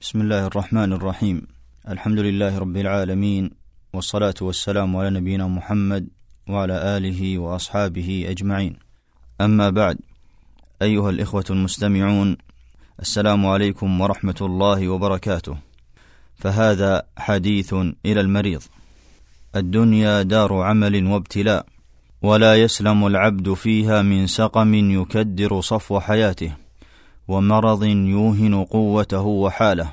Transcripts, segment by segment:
بسم الله الرحمن الرحيم. الحمد لله رب العالمين، والصلاة والسلام على نبينا محمد وعلى آله وأصحابه أجمعين. أما بعد، أيها الإخوة المستمعون، السلام عليكم ورحمة الله وبركاته. فهذا حديث إلى المريض. الدنيا دار عمل وابتلاء، ولا يسلم العبد فيها من سقم يكدر صفو حياته، ومرض يوهن قوته وحاله.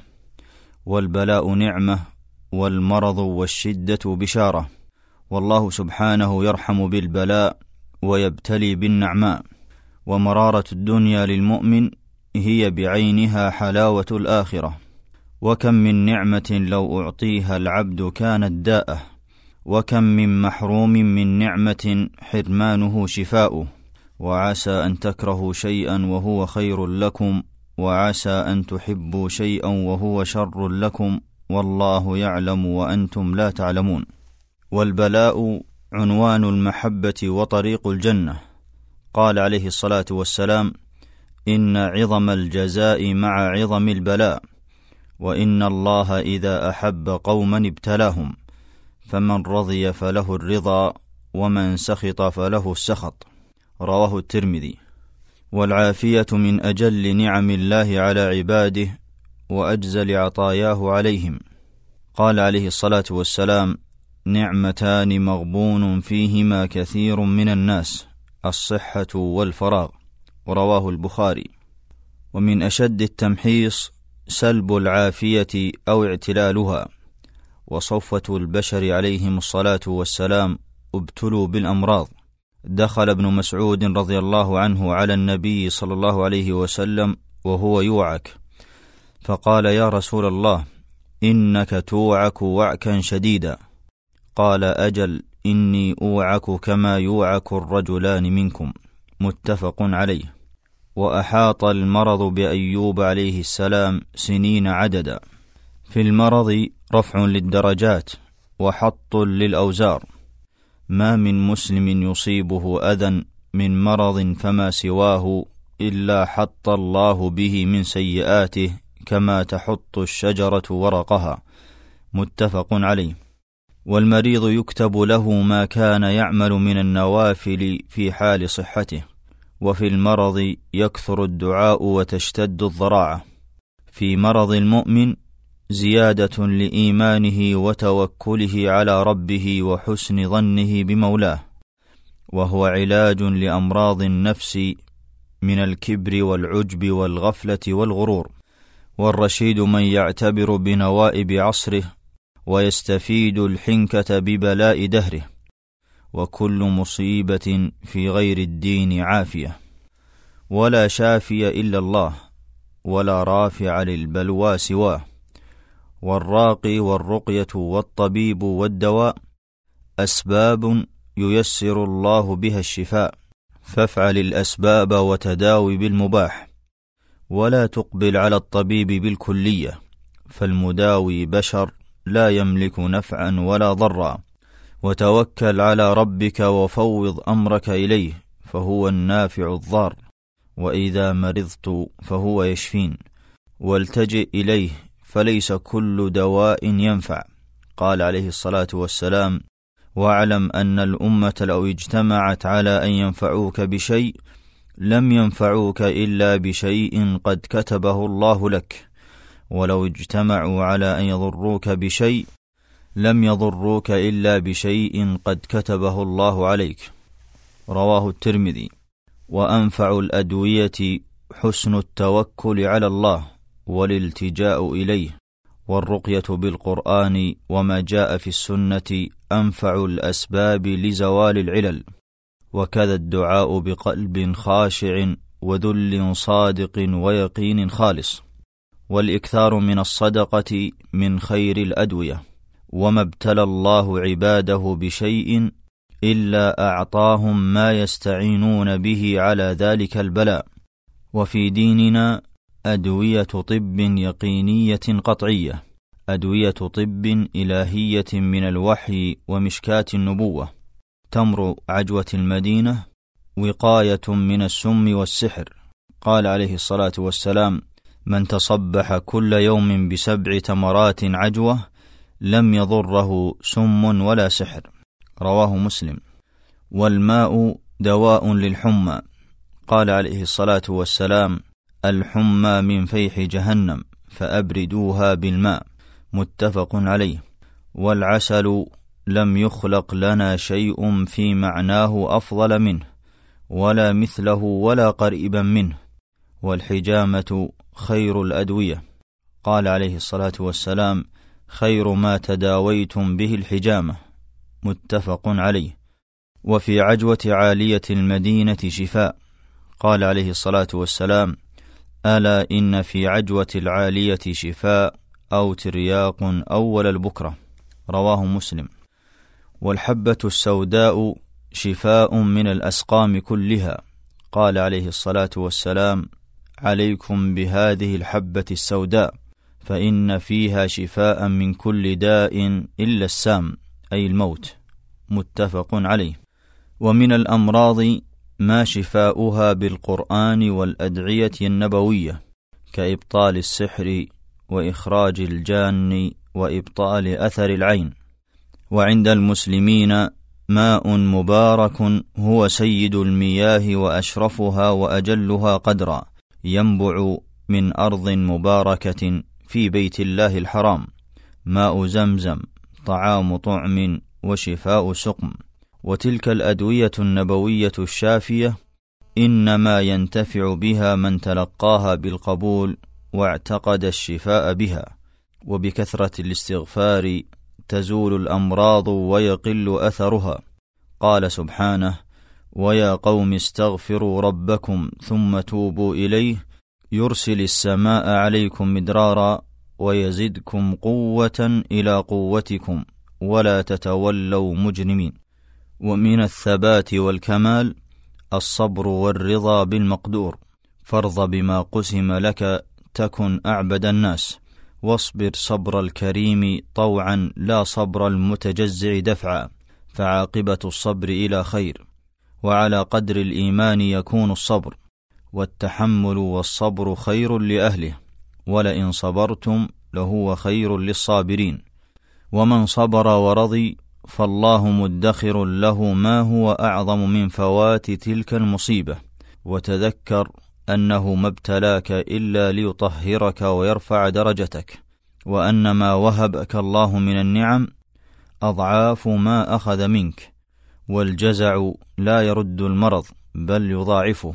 والبلاء نعمة، والمرض والشدة بشارة، والله سبحانه يرحم بالبلاء ويبتلي بالنعماء. ومرارة الدنيا للمؤمن هي بعينها حلاوة الآخرة. وكم من نعمة لو أعطيها العبد كانت داءه، وكم من محروم من نعمة حرمانه شفاؤه. وعسى أن تكرهوا شيئا وهو خير لكم، وعسى أن تحبوا شيئا وهو شر لكم، والله يعلم وأنتم لا تعلمون. والبلاء عنوان المحبة وطريق الجنة. قال عليه الصلاة والسلام: إن عظم الجزاء مع عظم البلاء، وإن الله إذا أحب قوما ابتلاهم، فمن رضي فله الرضا، ومن سخط فله السخط. رواه الترمذي. والعافية من أجل نعم الله على عباده وأجزل عطاياه عليهم. قال عليه الصلاة والسلام: نعمتان مغبون فيهما كثير من الناس، الصحة والفراغ. ورواه البخاري. ومن أشد التمحيص سلب العافية أو اعتلالها. وصفوة البشر عليهم الصلاة والسلام ابتلوا بالأمراض. دخل ابن مسعود رضي الله عنه على النبي صلى الله عليه وسلم وهو يوعك، فقال: يا رسول الله، إنك توعك وعكا شديدا. قال: أجل، إني أوعك كما يوعك الرجلان منكم. متفق عليه. وأحاط المرض بأيوب عليه السلام سنين عددا. في المرض رفع للدرجات وحط للأوزار. ما من مسلم يصيبه أذى من مرض فما سواه إلا حط الله به من سيئاته كما تحط الشجرة ورقها. متفق عليه. والمريض يكتب له ما كان يعمل من النوافل في حال صحته. وفي المرض يكثر الدعاء وتشتد الضراعة. في مرض المؤمن زيادة لإيمانه وتوكله على ربه وحسن ظنه بمولاه، وهو علاج لأمراض النفس من الكبر والعجب والغفلة والغرور. والرشيد من يعتبر بنوائب عصره ويستفيد الحنكة ببلاء دهره. وكل مصيبة في غير الدين عافية، ولا شافي إلا الله، ولا رافع للبلوى سواه. والراقي والرقية والطبيب والدواء أسباب ييسر الله بها الشفاء، فافعل الأسباب وتداوي بالمباح، ولا تقبل على الطبيب بالكلية، فالمداوي بشر لا يملك نفعا ولا ضرا. وتوكل على ربك وفوض أمرك إليه، فهو النافع الضار. وإذا مرضت فهو يشفين، والتجئ إليه، فليس كل دواء ينفع. قال عليه الصلاة والسلام: واعلم أن الأمة لو اجتمعت على أن ينفعوك بشيء لم ينفعوك إلا بشيء قد كتبه الله لك، ولو اجتمعوا على أن يضروك بشيء لم يضروك إلا بشيء قد كتبه الله عليك. رواه الترمذي. وأنفع الأدوية حسن التوكل على الله والالتجاء إليه. والرقية بالقرآن وما جاء في السنة أنفع الأسباب لزوال العلل. وكذا الدعاء بقلب خاشع وذل صادق ويقين خالص. والإكثار من الصدقة من خير الأدوية. وما ابتلى الله عباده بشيء إلا أعطاهم ما يستعينون به على ذلك البلاء. وفي ديننا أدوية طب يقينية قطعية، أدوية طب إلهية من الوحي ومشكاة النبوة. تمر عجوة المدينة وقاية من السم والسحر. قال عليه الصلاة والسلام: من تصبح كل يوم ب7 تمرات عجوة لم يضره سم ولا سحر، رواه مسلم. والماء دواء للحمى، قال عليه الصلاة والسلام: الحمى من فيح جهنم فأبردوها بالماء، متفق عليه. والعسل لم يخلق لنا شيء في معناه أفضل منه ولا مثله ولا قريبا منه. والحجامة خير الأدوية، قال عليه الصلاة والسلام: خير ما تداويتم به الحجامة، متفق عليه. وفي عجوة عالية المدينة شفاء، قال عليه الصلاة والسلام: ألا إن في عجوة العالية شفاء أو ترياق أول البكرة، رواه مسلم. والحبة السوداء شفاء من الأسقام كلها، قال عليه الصلاة والسلام: عليكم بهذه الحبة السوداء فإن فيها شفاء من كل داء إلا السام، أي الموت، متفق عليه. ومن الأمراض ما شفاؤها بالقرآن والأدعية النبوية، كإبطال السحر وإخراج الجان وإبطال أثر العين. وعند المسلمين ماء مبارك هو سيد المياه وأشرفها وأجلها قدرا، ينبع من أرض مباركة في بيت الله الحرام، ماء زمزم، طعام طعم وشفاء سقم. وتلك الأدوية النبوية الشافية إنما ينتفع بها من تلقاها بالقبول واعتقد الشفاء بها. وبكثرة الاستغفار تزول الأمراض ويقل أثرها. قال سبحانه: ويا قوم استغفروا ربكم ثم توبوا إليه يرسل السماء عليكم مدرارا ويزدكم قوة إلى قوتكم ولا تتولوا مجرمين. ومن الثبات والكمال الصبر والرضا بالمقدور، فارض بما قسم لك تكن أعبد الناس، واصبر صبر الكريم طوعا لا صبر المتجزع دفعا، فعاقبة الصبر إلى خير. وعلى قدر الإيمان يكون الصبر، والتحمل والصبر خير لأهله، ولئن صبرتم لهو خير للصابرين. ومن صبر ورضي فالله مدخر له ما هو أعظم من فوات تلك المصيبة. وتذكر أنه ما ابتلاك إلا ليطهرك ويرفع درجتك، وأن ما وهبك الله من النعم أضعاف ما أخذ منك. والجزع لا يرد المرض بل يضاعفه.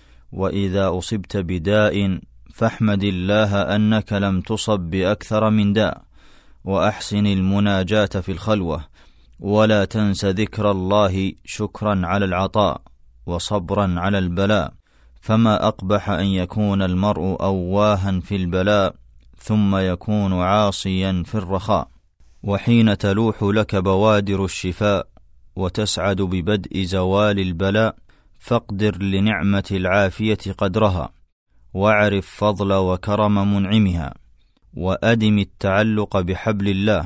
وإذا أصبت بداء فاحمد الله أنك لم تصب بأكثر من داء، وأحسن المناجاة في الخلوة، ولا تنس ذكر الله شكرا على العطاء وصبرا على البلاء. فما أقبح أن يكون المرء أواها في البلاء ثم يكون عاصيا في الرخاء. وحين تلوح لك بوادر الشفاء وتسعد ببدء زوال البلاء فاقدر لنعمة العافية قدرها، واعرف فضل وكرم منعمها، وأدم التعلق بحبل الله،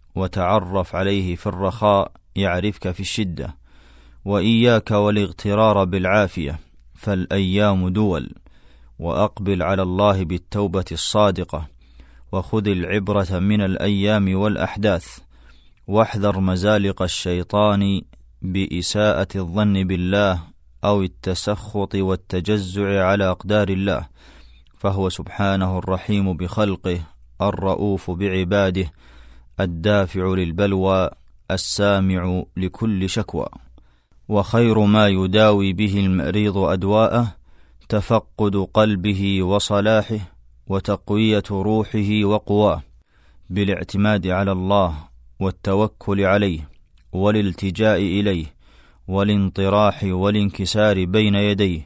وتعرف عليه في الرخاء يعرفك في الشدة. وإياك والاغترار بالعافية فالأيام دول، وأقبل على الله بالتوبة الصادقة، وخذ العبرة من الأيام والأحداث، واحذر مزالق الشيطان بإساءة الظن بالله أو التسخط والتجزع على أقدار الله، فهو سبحانه الرحيم بخلقه الرؤوف بعباده الدافع للبلوى السامع لكل شكوى. وخير ما يداوي به المريض أدواءه تفقد قلبه وصلاحه وتقوية روحه وقواه، بالاعتماد على الله والتوكل عليه والالتجاء إليه والانطراح والانكسار بين يديه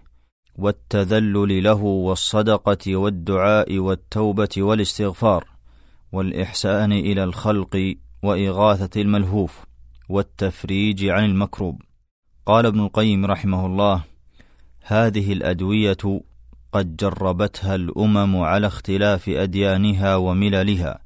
والتذلل له والصدقة والدعاء والتوبة والاستغفار والإحسان إلى الخلق وإغاثة الملهوف والتفريج عن المكروب. قال ابن القيم رحمه الله: هذه الأدوية قد جربتها الأمم على اختلاف أديانها ومللها،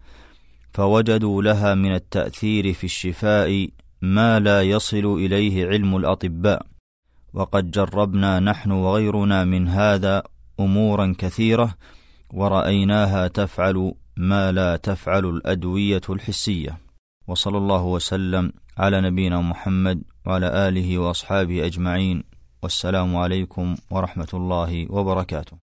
فوجدوا لها من التأثير في الشفاء ما لا يصل إليه علم الأطباء. وقد جربنا نحن وغيرنا من هذا أمورا كثيرة، ورأيناها تفعل ما لا تفعل الأدوية الحسية. وصلى الله وسلم على نبينا محمد وعلى آله وأصحابه أجمعين، والسلام عليكم ورحمة الله وبركاته.